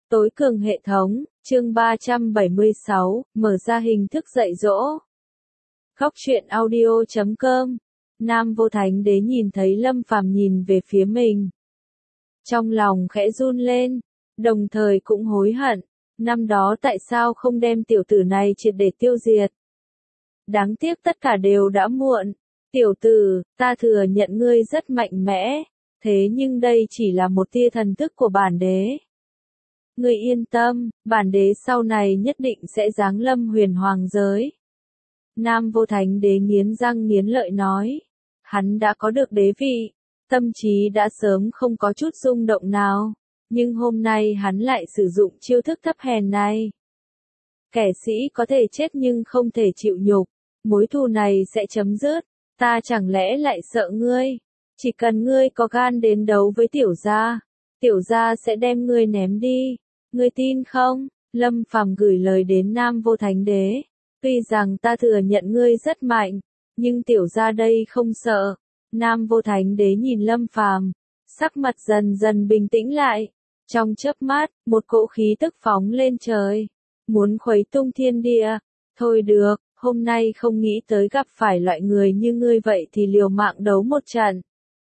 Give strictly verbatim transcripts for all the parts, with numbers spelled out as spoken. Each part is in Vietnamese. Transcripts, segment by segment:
Tối cường hệ thống, chương ba trăm bảy mươi sáu, mở ra hình thức dạy dỗ. Góc truyện audio chấm com. Nam Vô Thánh Đế nhìn thấy Lâm Phàm nhìn về phía mình. Trong lòng khẽ run lên, đồng thời cũng hối hận, năm đó tại sao không đem tiểu tử này triệt để tiêu diệt. Đáng tiếc tất cả đều đã muộn. Tiểu tử, ta thừa nhận ngươi rất mạnh mẽ, thế nhưng đây chỉ là một tia thần thức của bản đế. Ngươi yên tâm, bản đế sau này nhất định sẽ giáng lâm huyền hoàng giới. Nam Vô Thánh Đế nghiến răng nghiến lợi nói. Hắn đã có được đế vị, tâm trí đã sớm không có chút rung động nào, nhưng hôm nay hắn lại sử dụng chiêu thức thấp hèn này. Kẻ sĩ có thể chết nhưng không thể chịu nhục, mối thù này sẽ chấm dứt, ta chẳng lẽ lại sợ ngươi, chỉ cần ngươi có gan đến đấu với tiểu gia, tiểu gia sẽ đem ngươi ném đi, ngươi tin không? Lâm Phàm gửi lời đến Nam Vô Thánh Đế, tuy rằng ta thừa nhận ngươi rất mạnh, nhưng tiểu gia đây không sợ. Nam Vô Thánh Đế nhìn Lâm Phàm, sắc mặt dần dần bình tĩnh lại, trong chớp mắt, một cỗ khí tức phóng lên trời, muốn khuấy tung thiên địa. Thôi được, hôm nay không nghĩ tới gặp phải loại người như ngươi vậy thì liều mạng đấu một trận.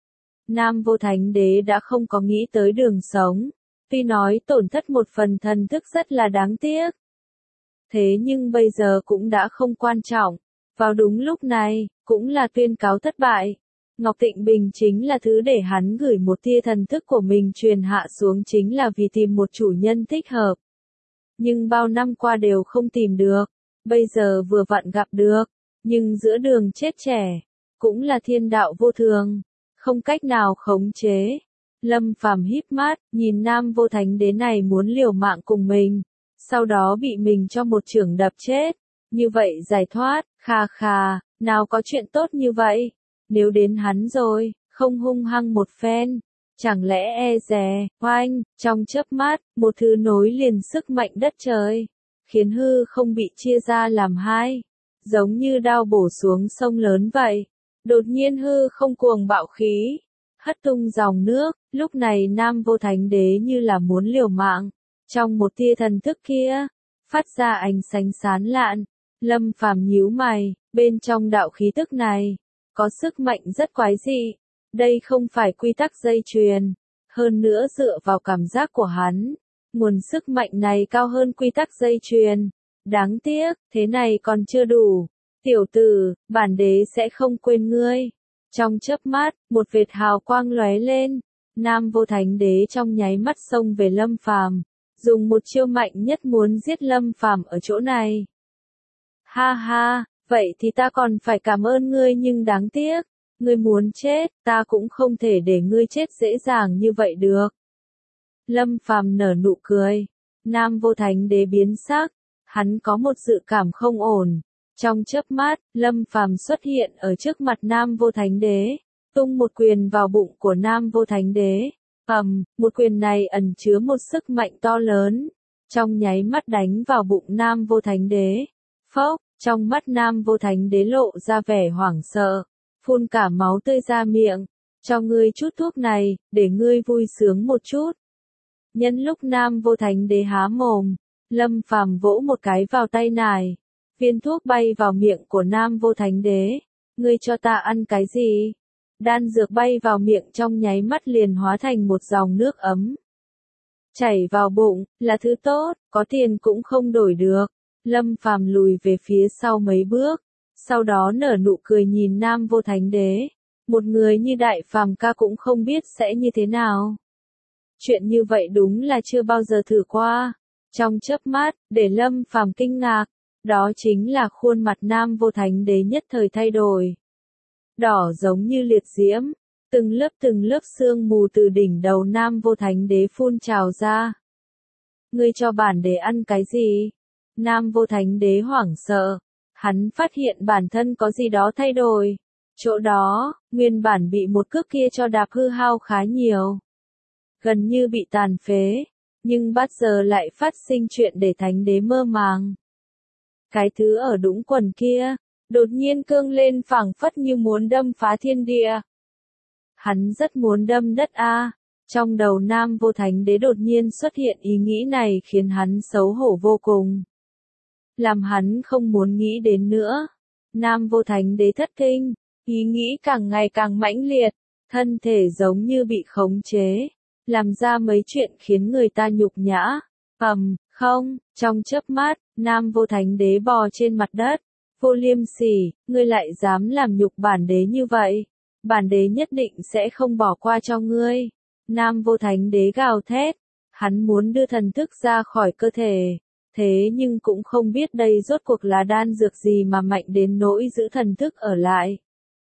Nam Vô Thánh Đế đã không có nghĩ tới đường sống, tuy nói tổn thất một phần thần thức rất là đáng tiếc. Thế nhưng bây giờ cũng đã không quan trọng, vào đúng lúc này, cũng là tuyên cáo thất bại. Ngọc Tịnh Bình chính là thứ để hắn gửi một tia thần thức của mình truyền hạ xuống chính là vì tìm một chủ nhân thích hợp. Nhưng bao năm qua đều không tìm được, bây giờ vừa vặn gặp được, nhưng giữa đường chết trẻ, cũng là thiên đạo vô thường, không cách nào khống chế. Lâm Phàm híp mắt, nhìn Nam Vô Thánh Đế này muốn liều mạng cùng mình, sau đó bị mình cho một chưởng đập chết, như vậy giải thoát, kha kha, nào có chuyện tốt như vậy, nếu đến hắn rồi, không hung hăng một phen, chẳng lẽ e dè, oanh, trong chớp mắt, một thứ nối liền sức mạnh đất trời, khiến hư không bị chia ra làm hai, giống như đao bổ xuống sông lớn vậy, đột nhiên hư không cuồng bạo khí, hất tung dòng nước, lúc này Nam Vô Thánh Đế như là muốn liều mạng, trong một tia thần thức kia, phát ra ánh sáng sáng lạn. Lâm Phàm nhíu mày, bên trong đạo khí tức này, có sức mạnh rất quái dị, đây không phải quy tắc dây chuyền, hơn nữa dựa vào cảm giác của hắn, nguồn sức mạnh này cao hơn quy tắc dây chuyền, đáng tiếc, thế này còn chưa đủ, tiểu tử, bản đế sẽ không quên ngươi. Trong chớp mắt, một vệt hào quang lóe lên, Nam Vô Thánh Đế trong nháy mắt xông về Lâm Phàm, dùng một chiêu mạnh nhất muốn giết Lâm Phàm ở chỗ này. Ha ha, vậy thì ta còn phải cảm ơn ngươi nhưng đáng tiếc, ngươi muốn chết, ta cũng không thể để ngươi chết dễ dàng như vậy được. Lâm Phàm nở nụ cười, Nam Vô Thánh Đế biến sắc, hắn có một dự cảm không ổn. Trong chớp mắt, Lâm Phàm xuất hiện ở trước mặt Nam Vô Thánh Đế, tung một quyền vào bụng của Nam Vô Thánh Đế. Ầm, một quyền này ẩn chứa một sức mạnh to lớn, trong nháy mắt đánh vào bụng Nam Vô Thánh Đế. Phốc, trong mắt Nam Vô Thánh Đế lộ ra vẻ hoảng sợ, phun cả máu tươi ra miệng. Cho ngươi chút thuốc này, để ngươi vui sướng một chút. Nhân lúc Nam Vô Thánh Đế há mồm, Lâm Phàm vỗ một cái vào tay nải. Viên thuốc bay vào miệng của Nam Vô Thánh Đế. Ngươi cho ta ăn cái gì? Đan dược bay vào miệng trong nháy mắt liền hóa thành một dòng nước ấm. Chảy vào bụng, là thứ tốt, có tiền cũng không đổi được. Lâm Phàm lùi về phía sau mấy bước, sau đó nở nụ cười nhìn Nam Vô Thánh Đế. Một người như Đại Phàm ca cũng không biết sẽ như thế nào. Chuyện như vậy đúng là chưa bao giờ thử qua. Trong chớp mắt, để Lâm Phàm kinh ngạc. Đó chính là khuôn mặt Nam Vô Thánh Đế nhất thời thay đổi. Đỏ giống như liệt diễm, từng lớp từng lớp sương mù từ đỉnh đầu Nam Vô Thánh Đế phun trào ra. Ngươi cho bản đế ăn cái gì? Nam Vô Thánh Đế hoảng sợ, hắn phát hiện bản thân có gì đó thay đổi. Chỗ đó, nguyên bản bị một cước kia cho đạp hư hao khá nhiều. Gần như bị tàn phế, nhưng bắt giờ lại phát sinh chuyện để Thánh Đế mơ màng. Cái thứ ở đũng quần kia, đột nhiên cương lên phảng phất như muốn đâm phá thiên địa. Hắn rất muốn đâm đất a, Trong đầu Nam Vô Thánh Đế đột nhiên xuất hiện ý nghĩ này khiến hắn xấu hổ vô cùng. Làm hắn không muốn nghĩ đến nữa. Nam Vô Thánh Đế thất kinh, ý nghĩ càng ngày càng mãnh liệt, thân thể giống như bị khống chế, làm ra mấy chuyện khiến người ta nhục nhã. Ầm, không, trong chớp mắt, Nam Vô Thánh Đế bò trên mặt đất. Vô Liêm Sỉ, ngươi lại dám làm nhục bản đế như vậy? Bản đế nhất định sẽ không bỏ qua cho ngươi. Nam Vô Thánh Đế gào thét, hắn muốn đưa thần thức ra khỏi cơ thể, thế nhưng cũng không biết đây rốt cuộc là đan dược gì mà mạnh đến nỗi giữ thần thức ở lại.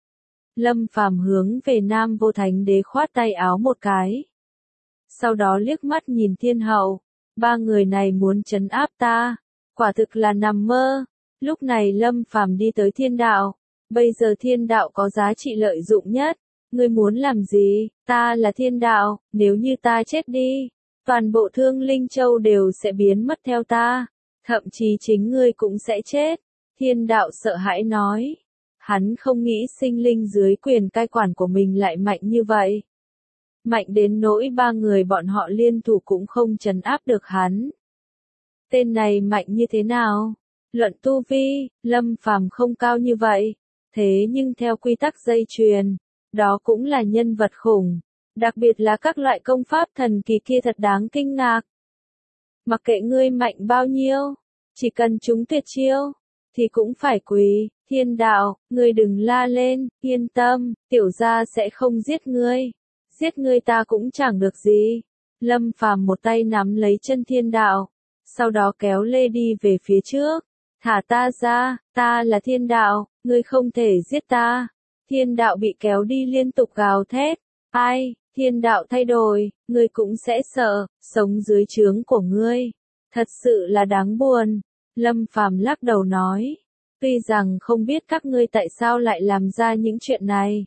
Lâm Phàm hướng về Nam Vô Thánh Đế khoát tay áo một cái. Sau đó liếc mắt nhìn Thiên Hậu, ba người này muốn trấn áp ta, quả thực là nằm mơ. Lúc này Lâm Phàm đi tới thiên đạo, bây giờ thiên đạo có giá trị lợi dụng nhất. Ngươi muốn làm gì? Ta là thiên đạo, nếu như ta chết đi, toàn bộ Thương Linh Châu đều sẽ biến mất theo ta, thậm chí chính ngươi cũng sẽ chết. Thiên đạo sợ hãi nói, hắn không nghĩ sinh linh dưới quyền cai quản của mình lại mạnh như vậy. Mạnh đến nỗi ba người bọn họ liên thủ cũng không trấn áp được hắn. Tên này mạnh như thế nào? Luận tu vi, Lâm Phàm không cao như vậy, thế nhưng theo quy tắc dây chuyền, đó cũng là nhân vật khủng, đặc biệt là các loại công pháp thần kỳ kia thật đáng kinh ngạc. Mặc kệ ngươi mạnh bao nhiêu, chỉ cần chúng tuyệt chiêu, thì cũng phải quỳ. Thiên đạo, ngươi đừng la lên, yên tâm, tiểu gia sẽ không giết ngươi. Giết ngươi ta cũng chẳng được gì. Lâm Phàm một tay nắm lấy chân thiên đạo, sau đó kéo lê đi về phía trước. Thả ta ra, ta là thiên đạo, ngươi không thể giết ta. Thiên đạo bị kéo đi liên tục gào thét. Ai, thiên đạo thay đổi, ngươi cũng sẽ sợ, sống dưới trướng của ngươi. Thật sự là đáng buồn. Lâm Phàm lắc đầu nói. Tuy rằng không biết các ngươi tại sao lại làm ra những chuyện này.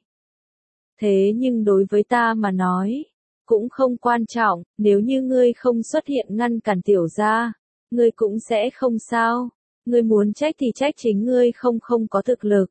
Thế nhưng đối với ta mà nói, cũng không quan trọng, nếu như ngươi không xuất hiện ngăn cản tiểu gia, ngươi cũng sẽ không sao. Ngươi muốn trách thì trách chính ngươi không không có thực lực.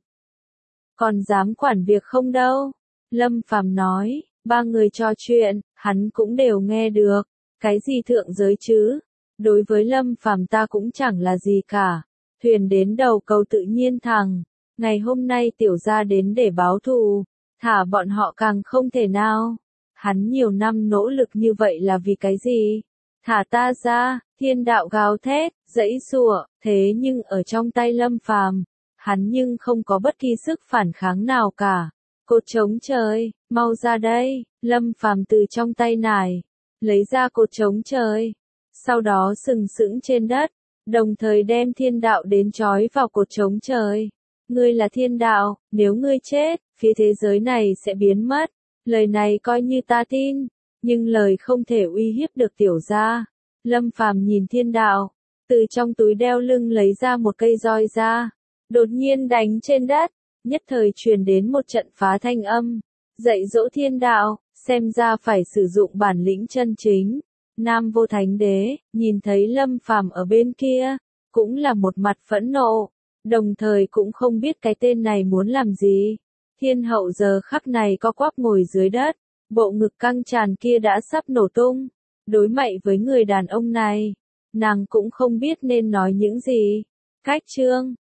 Còn dám quản việc không đâu. Lâm Phàm nói, ba người trò chuyện, hắn cũng đều nghe được. Cái gì thượng giới chứ? Đối với Lâm Phàm ta cũng chẳng là gì cả. Thuyền đến đầu cầu tự nhiên thẳng. Ngày hôm nay tiểu gia đến để báo thù. Thả bọn họ càng không thể nào. Hắn nhiều năm nỗ lực như vậy là vì cái gì? Thả ta ra, thiên đạo gào thét, giãy giụa, thế nhưng ở trong tay Lâm Phàm, hắn nhưng không có bất kỳ sức phản kháng nào cả. Cột trống trời, mau ra đây, Lâm Phàm từ trong tay nải, lấy ra cột trống trời, sau đó sừng sững trên đất, đồng thời đem thiên đạo đến trói vào cột trống trời. Ngươi là thiên đạo, nếu ngươi chết, phía thế giới này sẽ biến mất. Lời này coi như ta tin, nhưng lời không thể uy hiếp được tiểu gia. Lâm Phàm nhìn thiên đạo, từ trong túi đeo lưng lấy ra một cây roi ra, đột nhiên đánh trên đất, nhất thời truyền đến một trận phá thanh âm. Dạy dỗ thiên đạo, xem ra phải sử dụng bản lĩnh chân chính. Nam Vô Thánh Đế, nhìn thấy Lâm Phàm ở bên kia, cũng là một mặt phẫn nộ, đồng thời cũng không biết cái tên này muốn làm gì. Thiên hậu giờ khắc này co quắp ngồi dưới đất, bộ ngực căng tràn kia đã sắp nổ tung. Đối mặt với người đàn ông này, nàng cũng không biết nên nói những gì. Cách chương